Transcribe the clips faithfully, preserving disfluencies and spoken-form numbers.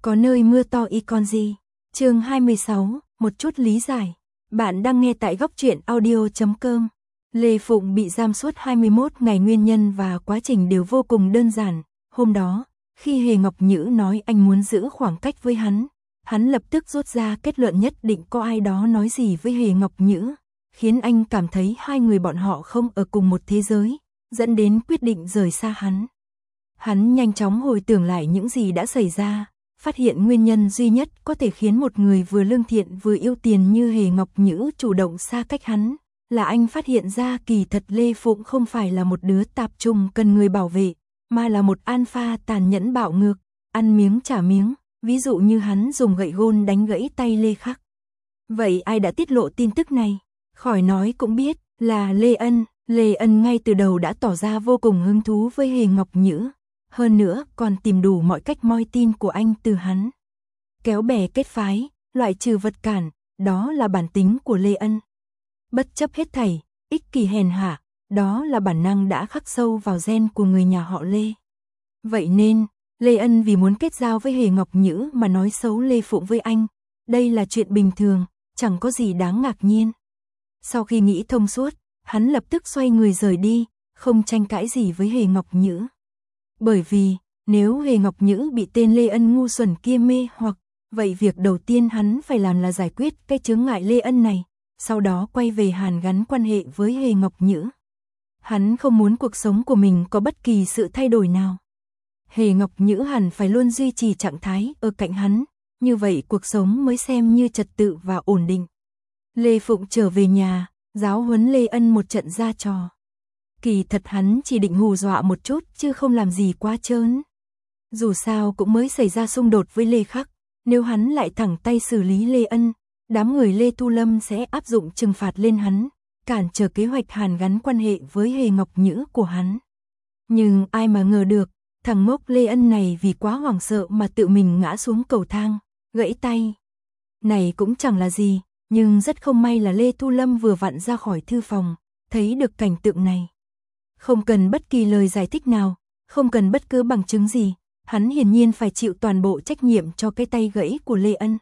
Có nơi mưa to y con gì. Chương hai mươi sáu, một chút lý giải. Bạn đang nghe tại góc truyện audio chấm com. Lê Phụng bị giam suốt hai mươi mốt ngày, nguyên nhân và quá trình đều vô cùng đơn giản. Hôm đó, khi Hề Ngọc Nhữ nói anh muốn giữ khoảng cách với hắn, hắn lập tức rút ra kết luận nhất định có ai đó nói gì với Hề Ngọc Nhữ, khiến anh cảm thấy hai người bọn họ không ở cùng một thế giới, dẫn đến quyết định rời xa hắn. Hắn nhanh chóng hồi tưởng lại những gì đã xảy ra, phát hiện nguyên nhân duy nhất có thể khiến một người vừa lương thiện vừa yêu tiền như Hề Ngọc Nhữ chủ động xa cách hắn, là anh phát hiện ra kỳ thật Lê Phụng không phải là một đứa tạp trùng cần người bảo vệ, mà là một alpha tàn nhẫn bạo ngược, ăn miếng trả miếng, ví dụ như hắn dùng gậy gôn đánh gãy tay Lê Khắc. Vậy ai đã tiết lộ tin tức này? Khỏi nói cũng biết, là Lê Ân. Lê Ân ngay từ đầu đã tỏ ra vô cùng hứng thú với Hề Ngọc Nhữ, hơn nữa còn tìm đủ mọi cách moi tin của anh từ hắn. Kéo bè kết phái, loại trừ vật cản, đó là bản tính của Lê Ân. Bất chấp hết thảy, ích kỷ hèn hạ, đó là bản năng đã khắc sâu vào gen của người nhà họ Lê. Vậy nên, Lê Ân vì muốn kết giao với Hề Ngọc Nhữ mà nói xấu Lê Phụng với anh, đây là chuyện bình thường, chẳng có gì đáng ngạc nhiên. Sau khi nghĩ thông suốt, hắn lập tức xoay người rời đi, không tranh cãi gì với Hề Ngọc Nhữ. Bởi vì, nếu Hề Ngọc Nhữ bị tên Lê Ân ngu xuẩn kia mê hoặc, vậy việc đầu tiên hắn phải làm là giải quyết cái chướng ngại Lê Ân này, sau đó quay về hàn gắn quan hệ với Hề Ngọc Nhữ. Hắn không muốn cuộc sống của mình có bất kỳ sự thay đổi nào. Hề Ngọc Nhữ hẳn phải luôn duy trì trạng thái ở cạnh hắn, như vậy cuộc sống mới xem như trật tự và ổn định. Lê Phụng trở về nhà, giáo huấn Lê Ân một trận ra trò. Kỳ thật hắn chỉ định hù dọa một chút chứ không làm gì quá trớn. Dù sao cũng mới xảy ra xung đột với Lê Khắc, nếu hắn lại thẳng tay xử lý Lê Ân, đám người Lê Thu Lâm sẽ áp dụng trừng phạt lên hắn, cản trở kế hoạch hàn gắn quan hệ với Hề Ngọc Nhữ của hắn. Nhưng ai mà ngờ được, thằng ngốc Lê Ân này vì quá hoảng sợ mà tự mình ngã xuống cầu thang, gãy tay. Này cũng chẳng là gì, nhưng rất không may là Lê Thu Lâm vừa vặn ra khỏi thư phòng, thấy được cảnh tượng này. Không cần bất kỳ lời giải thích nào, không cần bất cứ bằng chứng gì, hắn hiển nhiên phải chịu toàn bộ trách nhiệm cho cái tay gãy của Lê Ân.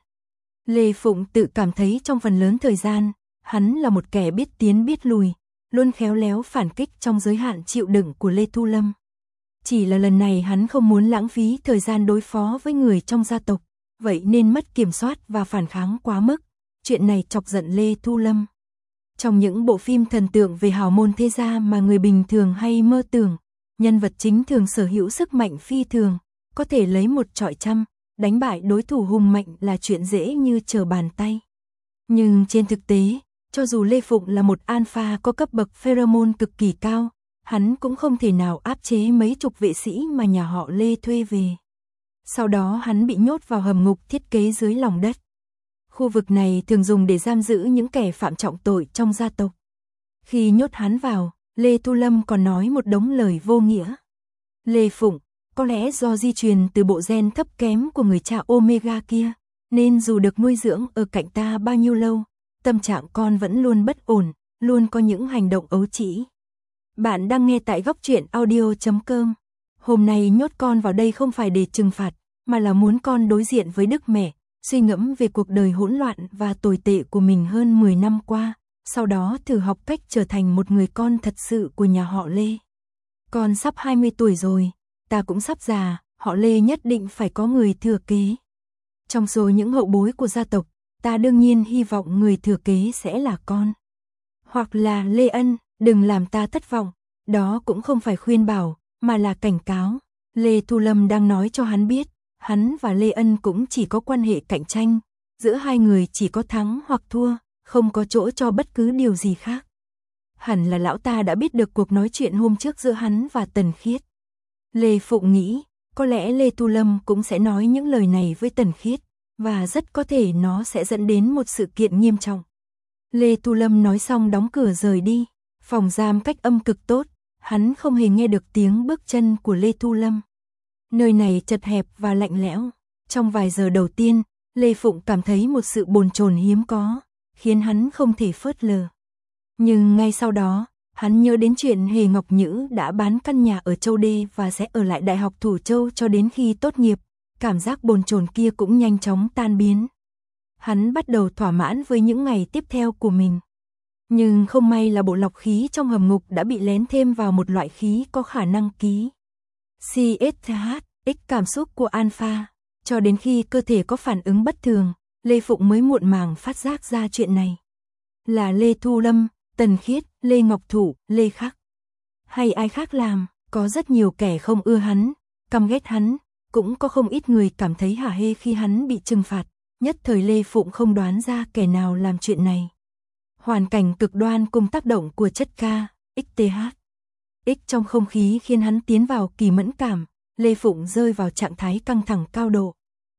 Lê Phụng tự cảm thấy trong phần lớn thời gian, hắn là một kẻ biết tiến biết lùi, luôn khéo léo phản kích trong giới hạn chịu đựng của Lê Thu Lâm. Chỉ là lần này hắn không muốn lãng phí thời gian đối phó với người trong gia tộc, vậy nên mất kiểm soát và phản kháng quá mức. Chuyện này chọc giận Lê Thu Lâm. Trong những bộ phim thần tượng về hào môn thế gia mà người bình thường hay mơ tưởng, nhân vật chính thường sở hữu sức mạnh phi thường, có thể lấy một trọi trăm, đánh bại đối thủ hùng mạnh là chuyện dễ như trở bàn tay. Nhưng trên thực tế, cho dù Lê Phụng là một alpha có cấp bậc pheromone cực kỳ cao, hắn cũng không thể nào áp chế mấy chục vệ sĩ mà nhà họ Lê thuê về. Sau đó hắn bị nhốt vào hầm ngục thiết kế dưới lòng đất. Khu vực này thường dùng để giam giữ những kẻ phạm trọng tội trong gia tộc. Khi nhốt hắn vào, Lê Thu Lâm còn nói một đống lời vô nghĩa. Lê Phụng, có lẽ do di truyền từ bộ gen thấp kém của người cha Omega kia, nên dù được nuôi dưỡng ở cạnh ta bao nhiêu lâu, tâm trạng con vẫn luôn bất ổn, luôn có những hành động ấu trĩ. Bạn đang nghe tại góc truyện audio chấm com. Hôm nay nhốt con vào đây không phải để trừng phạt, mà là muốn con đối diện với Đức Mẹ, suy ngẫm về cuộc đời hỗn loạn và tồi tệ của mình hơn mười năm qua, sau đó thử học cách trở thành một người con thật sự của nhà họ Lê. Con sắp hai mươi tuổi rồi, ta cũng sắp già, họ Lê nhất định phải có người thừa kế. Trong số những hậu bối của gia tộc, ta đương nhiên hy vọng người thừa kế sẽ là con. Hoặc là Lê Ân, đừng làm ta thất vọng, đó cũng không phải khuyên bảo, mà là cảnh cáo. Lê Thu Lâm đang nói cho hắn biết, hắn và Lê Ân cũng chỉ có quan hệ cạnh tranh, giữa hai người chỉ có thắng hoặc thua, không có chỗ cho bất cứ điều gì khác. Hẳn là lão ta đã biết được cuộc nói chuyện hôm trước giữa hắn và Tần Khiết. Lê Phụng nghĩ, có lẽ Lê Thu Lâm cũng sẽ nói những lời này với Tần Khiết, và rất có thể nó sẽ dẫn đến một sự kiện nghiêm trọng. Lê Thu Lâm nói xong đóng cửa rời đi, phòng giam cách âm cực tốt, hắn không hề nghe được tiếng bước chân của Lê Thu Lâm. Nơi này chật hẹp và lạnh lẽo. Trong vài giờ đầu tiên, Lê Phụng cảm thấy một sự bồn chồn hiếm có, khiến hắn không thể phớt lờ. Nhưng ngay sau đó, hắn nhớ đến chuyện Hề Ngọc Nhữ đã bán căn nhà ở Châu Đê và sẽ ở lại Đại học Thủ Châu cho đến khi tốt nghiệp. cảm giác bồn chồn kia cũng nhanh chóng tan biến. Hắn bắt đầu thỏa mãn với những ngày tiếp theo của mình. Nhưng không may là bộ lọc khí trong hầm ngục đã bị lén thêm vào một loại khí có khả năng ký xê ét hát, X cảm xúc của Alpha. Cho đến khi cơ thể có phản ứng bất thường, Lê Phụng mới muộn màng phát giác ra chuyện này. Là Lê Thu Lâm, Tần Khiết, Lê Ngọc Thủ, Lê Khắc, hay ai khác làm, có rất nhiều kẻ không ưa hắn, căm ghét hắn, cũng có không ít người cảm thấy hả hê khi hắn bị trừng phạt. Nhất thời Lê Phụng không đoán ra kẻ nào làm chuyện này. Hoàn cảnh cực đoan cùng tác động của chất K, ích tê hát, X trong không khí khiến hắn tiến vào kỳ mẫn cảm, Lê Phụng rơi vào trạng thái căng thẳng cao độ.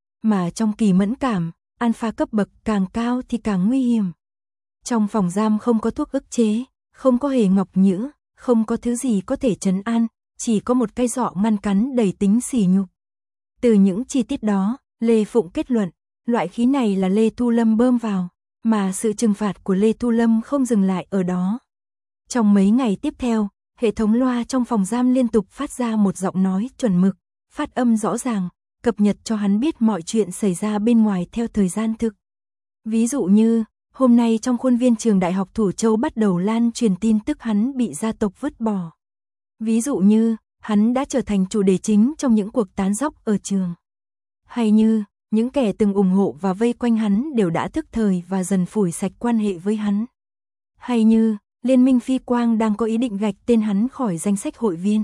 Mà trong kỳ mẫn cảm, alpha cấp bậc càng cao thì càng nguy hiểm. Trong phòng giam không có thuốc ức chế, không có hề ngọc nhữ, không có thứ gì có thể trấn an, chỉ có một cây dọ ngăn cắn đầy tính sỉ nhục. Từ những chi tiết đó, Lê Phụng kết luận, loại khí này là Lê Thu Lâm bơm vào, mà sự trừng phạt của Lê Thu Lâm không dừng lại ở đó. Trong mấy ngày tiếp theo, hệ thống loa trong phòng giam liên tục phát ra một giọng nói chuẩn mực, phát âm rõ ràng, cập nhật cho hắn biết mọi chuyện xảy ra bên ngoài theo thời gian thực. Ví dụ như, hôm nay trong khuôn viên trường Đại học Thủ Châu bắt đầu lan truyền tin tức hắn bị gia tộc vứt bỏ. Ví dụ như, hắn đã trở thành chủ đề chính trong những cuộc tán dóc ở trường. Hay như, những kẻ từng ủng hộ và vây quanh hắn đều đã thức thời và dần phủi sạch quan hệ với hắn. Hay như, Liên minh Phi Quang đang có ý định gạch tên hắn khỏi danh sách hội viên.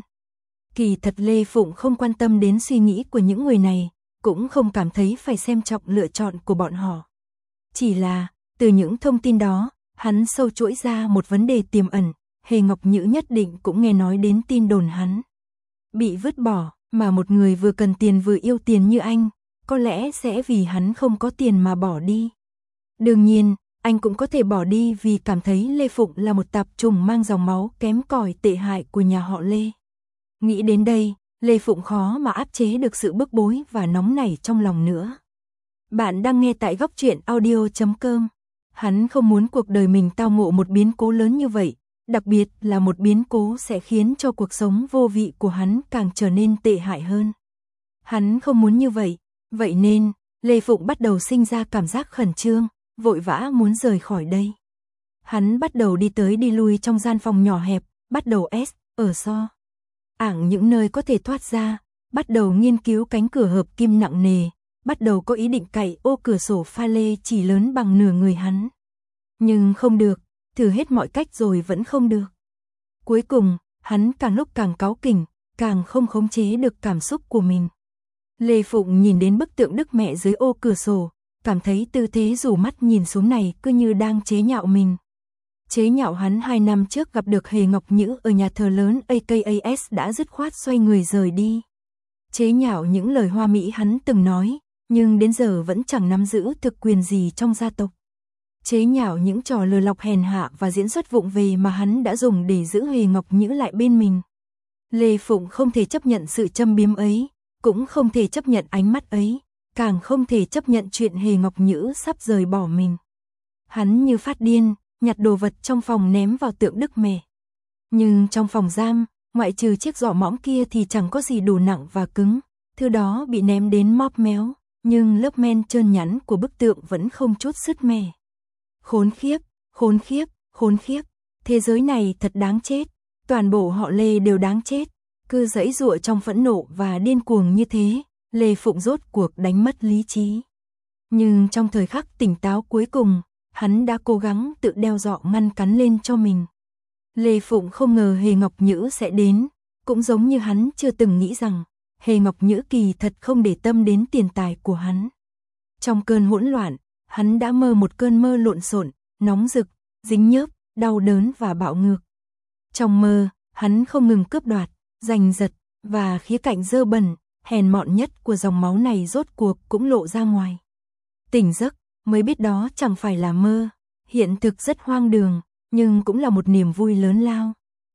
Kỳ thật Lê Phụng không quan tâm đến suy nghĩ của những người này, cũng không cảm thấy phải xem trọng lựa chọn của bọn họ. Chỉ là, từ những thông tin đó, hắn sâu chuỗi ra một vấn đề tiềm ẩn, Hề Ngọc Nhữ nhất định cũng nghe nói đến tin đồn hắn bị vứt bỏ, mà một người vừa cần tiền vừa yêu tiền như anh, có lẽ sẽ vì hắn không có tiền mà bỏ đi. Đương nhiên, anh cũng có thể bỏ đi vì cảm thấy Lê Phụng là một tạp chủng mang dòng máu kém cỏi tệ hại của nhà họ Lê. Nghĩ đến đây, Lê Phụng khó mà áp chế được sự bức bối và nóng nảy trong lòng nữa. Bạn đang nghe tại góc truyện audio chấm com. Hắn không muốn cuộc đời mình tao ngộ một biến cố lớn như vậy, đặc biệt là một biến cố sẽ khiến cho cuộc sống vô vị của hắn càng trở nên tệ hại hơn. Hắn không muốn như vậy, vậy nên, Lê Phụng bắt đầu sinh ra cảm giác khẩn trương, vội vã muốn rời khỏi đây. Hắn bắt đầu đi tới đi lui trong gian phòng nhỏ hẹp, bắt đầu S, ở so. ảng những nơi có thể thoát ra, bắt đầu nghiên cứu cánh cửa hợp kim nặng nề, bắt đầu có ý định cạy ô cửa sổ pha lê chỉ lớn bằng nửa người hắn. Nhưng không được, thử hết mọi cách rồi vẫn không được. Cuối cùng, hắn càng lúc càng cáu kỉnh, càng không khống chế được cảm xúc của mình. Lê Phụng nhìn đến bức tượng Đức Mẹ dưới ô cửa sổ, cảm thấy tư thế rủ mắt nhìn xuống này cứ như đang chế nhạo mình. Chế nhạo hắn hai năm trước gặp được Hề Ngọc Nhữ ở nhà thờ lớn a ca a ét đã dứt khoát xoay người rời đi. Chế nhạo những lời hoa mỹ hắn từng nói, nhưng đến giờ vẫn chẳng nắm giữ thực quyền gì trong gia tộc. Chế nhạo những trò lừa lọc hèn hạ và diễn xuất vụng về mà hắn đã dùng để giữ Hề Ngọc Nhữ lại bên mình. Lê Phụng không thể chấp nhận sự châm biếm ấy, cũng không thể chấp nhận ánh mắt ấy, càng không thể chấp nhận chuyện Hề Ngọc Nhữ sắp rời bỏ mình. Hắn như phát điên, nhặt đồ vật trong phòng ném vào tượng Đức Mẹ. Nhưng trong phòng giam, ngoại trừ chiếc giỏ mõm kia thì chẳng có gì đủ nặng và cứng, thứ đó bị ném đến móp méo, nhưng lớp men trơn nhẵn của bức tượng vẫn không chút sứt mẻ. Khốn khiếp, khốn khiếp, khốn khiếp, thế giới này thật đáng chết, toàn bộ họ Lê đều đáng chết. Cứ giãy giụa trong phẫn nộ và điên cuồng như thế, Lê Phụng rốt cuộc đánh mất lý trí. Nhưng trong thời khắc tỉnh táo cuối cùng, hắn đã cố gắng tự đeo dọ ngăn cắn lên cho mình. Lê Phụng không ngờ Hề Ngọc Nhữ sẽ đến, cũng giống như hắn chưa từng nghĩ rằng, Hề Ngọc Nhữ kỳ thật không để tâm đến tiền tài của hắn. Trong cơn hỗn loạn, hắn đã mơ một cơn mơ lộn xộn, nóng rực, dính nhớp, đau đớn và bạo ngược. Trong mơ, hắn không ngừng cướp đoạt, giành giật, và khía cạnh dơ bẩn, hèn mọn nhất của dòng máu này rốt cuộc cũng lộ ra ngoài. Tỉnh giấc, mới biết đó chẳng phải là mơ, hiện thực rất hoang đường, nhưng cũng là một niềm vui lớn lao.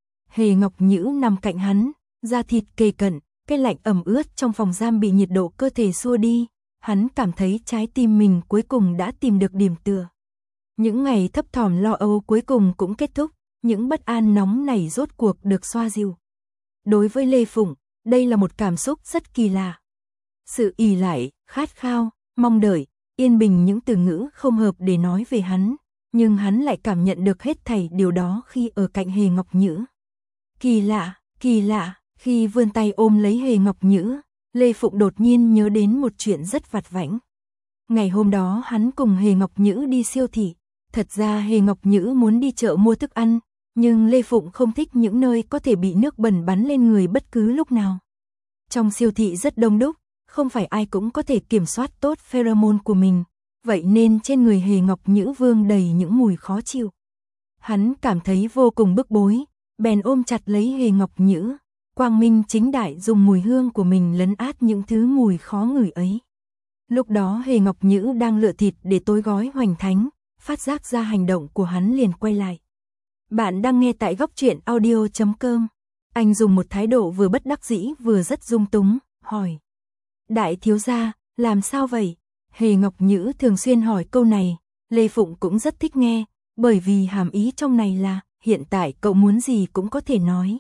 Hề Ngọc Nhữ nằm cạnh hắn, da thịt kề cận, cái lạnh ẩm ướt trong phòng giam bị nhiệt độ cơ thể xua đi, hắn cảm thấy trái tim mình cuối cùng đã tìm được điểm tựa. Những ngày thấp thỏm lo âu cuối cùng cũng kết thúc, những bất an nóng nảy rốt cuộc được xoa dịu. Đối với Lê Phụng, đây là một cảm xúc rất kỳ lạ. sự ỷ lại, khát khao, mong đợi, yên bình những từ ngữ không hợp để nói về hắn, nhưng hắn lại cảm nhận được hết thảy điều đó khi ở cạnh Hề Ngọc Nhữ. Kỳ lạ, kỳ lạ, khi vươn tay ôm lấy Hề Ngọc Nhữ, Lê Phụng đột nhiên nhớ đến một chuyện rất vặt vãnh. Ngày hôm đó hắn cùng Hề Ngọc Nhữ đi siêu thị, thật ra Hề Ngọc Nhữ muốn đi chợ mua thức ăn, nhưng Lê Phụng không thích những nơi có thể bị nước bẩn bắn lên người bất cứ lúc nào. Trong siêu thị rất đông đúc, không phải ai cũng có thể kiểm soát tốt pheromone của mình, vậy nên trên người Hề Ngọc Nhữ vương đầy những mùi khó chịu. Hắn cảm thấy vô cùng bức bối, bèn ôm chặt lấy Hề Ngọc Nhữ, quang minh chính đại dùng mùi hương của mình lấn át những thứ mùi khó ngửi ấy. Lúc đó Hề Ngọc Nhữ đang lựa thịt để tối gói hoành thánh, phát giác ra hành động của hắn liền quay lại. Bạn đang nghe tại góc truyện audio chấm com. Anh dùng một thái độ vừa bất đắc dĩ vừa rất dung túng, hỏi. Đại thiếu gia, làm sao vậy? Hề Ngọc Nhữ thường xuyên hỏi câu này, Lê Phụng cũng rất thích nghe, bởi vì hàm ý trong này là, hiện tại cậu muốn gì cũng có thể nói.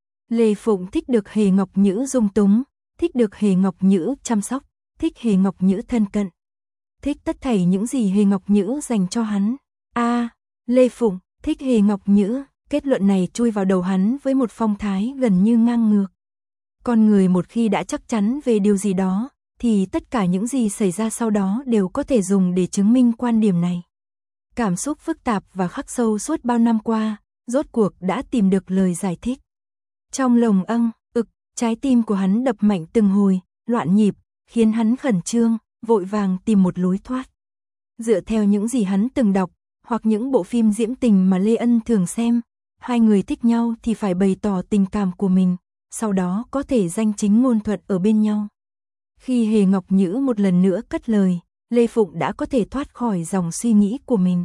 Lê Phụng thích được Hề Ngọc Nhữ dung túng, thích được Hề Ngọc Nhữ chăm sóc, thích Hề Ngọc Nhữ thân cận. Thích tất thảy những gì Hề Ngọc Nhữ dành cho hắn. A, à, Lê Phụng thích Hề Ngọc Nhữ, kết luận này chui vào đầu hắn với một phong thái gần như ngang ngược. Con người một khi đã chắc chắn về điều gì đó, thì tất cả những gì xảy ra sau đó đều có thể dùng để chứng minh quan điểm này. Cảm xúc phức tạp và khắc sâu suốt bao năm qua, rốt cuộc đã tìm được lời giải thích. Trong lồng âng, ực, trái tim của hắn đập mạnh từng hồi, loạn nhịp, khiến hắn khẩn trương, vội vàng tìm một lối thoát. Dựa theo những gì hắn từng đọc, hoặc những bộ phim diễm tình mà Lê Ân thường xem, hai người thích nhau thì phải bày tỏ tình cảm của mình, sau đó có thể danh chính ngôn thuận ở bên nhau. Khi Hề Ngọc Nhữ một lần nữa cất lời, Lê Phụng đã có thể thoát khỏi dòng suy nghĩ của mình.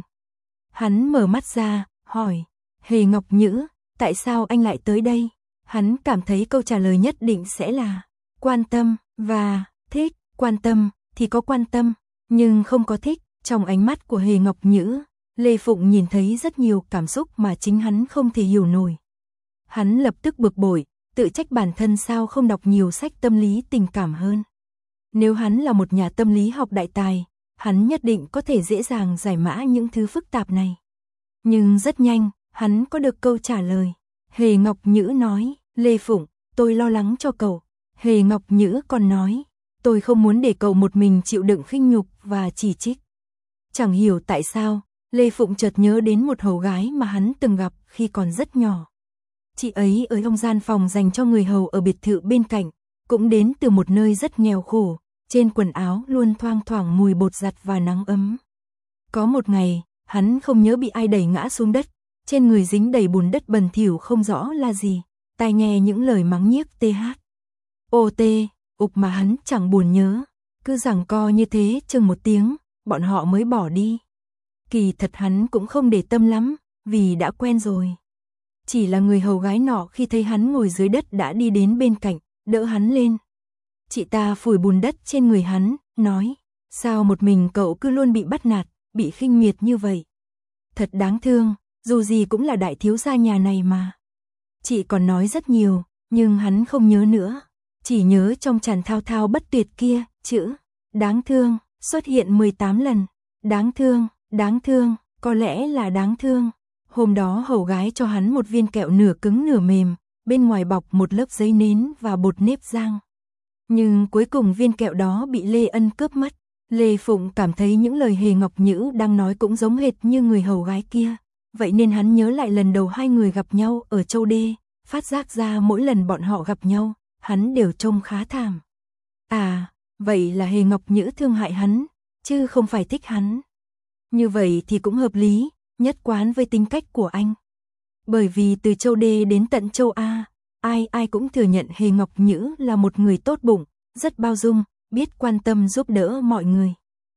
Hắn mở mắt ra, hỏi, Hề Ngọc Nhữ, tại sao anh lại tới đây? Hắn cảm thấy câu trả lời nhất định sẽ là quan tâm và thích. Quan tâm thì có quan tâm, nhưng không có thích. Trong ánh mắt của Hề Ngọc Nhữ, Lê Phụng nhìn thấy rất nhiều cảm xúc mà chính hắn không thể hiểu nổi. Hắn lập tức bực bội, tự trách bản thân sao không đọc nhiều sách tâm lý tình cảm hơn. Nếu hắn là một nhà tâm lý học đại tài, hắn nhất định có thể dễ dàng giải mã những thứ phức tạp này. Nhưng rất nhanh, hắn có được câu trả lời. Hề Ngọc Nhữ nói, Lê Phụng, tôi lo lắng cho cậu. Hề Ngọc Nhữ còn nói, tôi không muốn để cậu một mình chịu đựng khinh nhục và chỉ trích. Chẳng hiểu tại sao, Lê Phụng chợt nhớ đến một hầu gái mà hắn từng gặp khi còn rất nhỏ. Chị ấy ở trong gian phòng dành cho người hầu ở biệt thự bên cạnh, cũng đến từ một nơi rất nghèo khổ, trên quần áo luôn thoang thoảng mùi bột giặt và nắng ấm. Có một ngày, hắn không nhớ bị ai đẩy ngã xuống đất, trên người dính đầy bùn đất bẩn thỉu không rõ là gì, tai nghe những lời mắng nhiếc tê hát. Ô tê, ục mà hắn chẳng buồn nhớ, cứ giằng co như thế chừng một tiếng, bọn họ mới bỏ đi. Kỳ thật hắn cũng không để tâm lắm, vì đã quen rồi. Chỉ là người hầu gái nọ khi thấy hắn ngồi dưới đất đã đi đến bên cạnh, đỡ hắn lên. Chị ta phủi bùn đất trên người hắn, nói, sao một mình cậu cứ luôn bị bắt nạt, bị khinh miệt như vậy. Thật đáng thương, dù gì cũng là đại thiếu gia nhà này mà. Chị còn nói rất nhiều, nhưng hắn không nhớ nữa. Chỉ nhớ trong tràn thao thao bất tuyệt kia, chữ, đáng thương, xuất hiện mười tám lần. Đáng thương, đáng thương, có lẽ là đáng thương. Hôm đó hầu gái cho hắn một viên kẹo nửa cứng nửa mềm, bên ngoài bọc một lớp giấy nến và bột nếp rang. Nhưng cuối cùng viên kẹo đó bị Lê Ân cướp mất. Lê Phụng cảm thấy những lời Hề Ngọc Nhữ đang nói cũng giống hệt như người hầu gái kia. Vậy nên hắn nhớ lại lần đầu hai người gặp nhau ở Châu Đê, phát giác ra mỗi lần bọn họ gặp nhau, hắn đều trông khá thảm. À, vậy là Hề Ngọc Nhữ thương hại hắn, chứ không phải thích hắn. Như vậy thì cũng hợp lý, nhất quán với tính cách của anh. Bởi vì từ Châu Đê đến tận Châu A, ai ai cũng thừa nhận Hề Ngọc Nhữ là một người tốt bụng, rất bao dung, biết quan tâm giúp đỡ mọi người.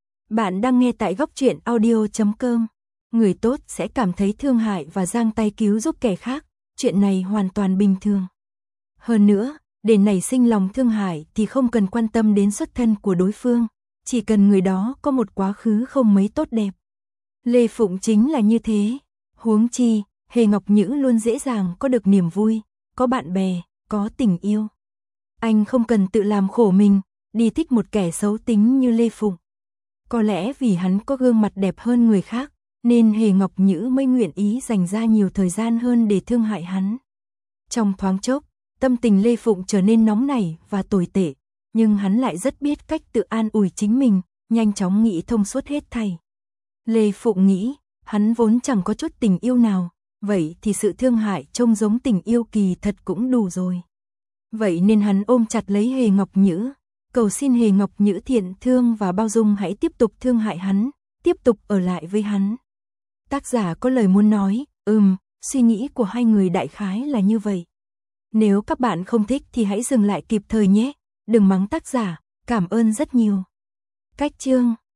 Bạn đang nghe tại góc truyện audio chấm com. Người tốt sẽ cảm thấy thương hại và giang tay cứu giúp kẻ khác, chuyện này hoàn toàn bình thường. Hơn nữa, để nảy sinh lòng thương hại thì không cần quan tâm đến xuất thân của đối phương, chỉ cần người đó có một quá khứ không mấy tốt đẹp. Lê Phụng chính là như thế, huống chi, Hề Ngọc Nhữ luôn dễ dàng có được niềm vui, có bạn bè, có tình yêu. Anh không cần tự làm khổ mình, đi thích một kẻ xấu tính như Lê Phụng. Có lẽ vì hắn có gương mặt đẹp hơn người khác, nên Hề Ngọc Nhữ mới nguyện ý dành ra nhiều thời gian hơn để thương hại hắn. Trong thoáng chốc, tâm tình Lê Phụng trở nên nóng nảy và tồi tệ, nhưng hắn lại rất biết cách tự an ủi chính mình, nhanh chóng nghĩ thông suốt hết thảy. Lê Phụng nghĩ, hắn vốn chẳng có chút tình yêu nào, vậy thì sự thương hại trông giống tình yêu kỳ thật cũng đủ rồi. Vậy nên hắn ôm chặt lấy Hề Ngọc Nhữ, cầu xin Hề Ngọc Nhữ thiện thương và bao dung hãy tiếp tục thương hại hắn, tiếp tục ở lại với hắn. Tác giả có lời muốn nói, ừm, suy nghĩ của hai người đại khái là như vậy. Nếu các bạn không thích thì hãy dừng lại kịp thời nhé, đừng mắng tác giả, cảm ơn rất nhiều. Cách chương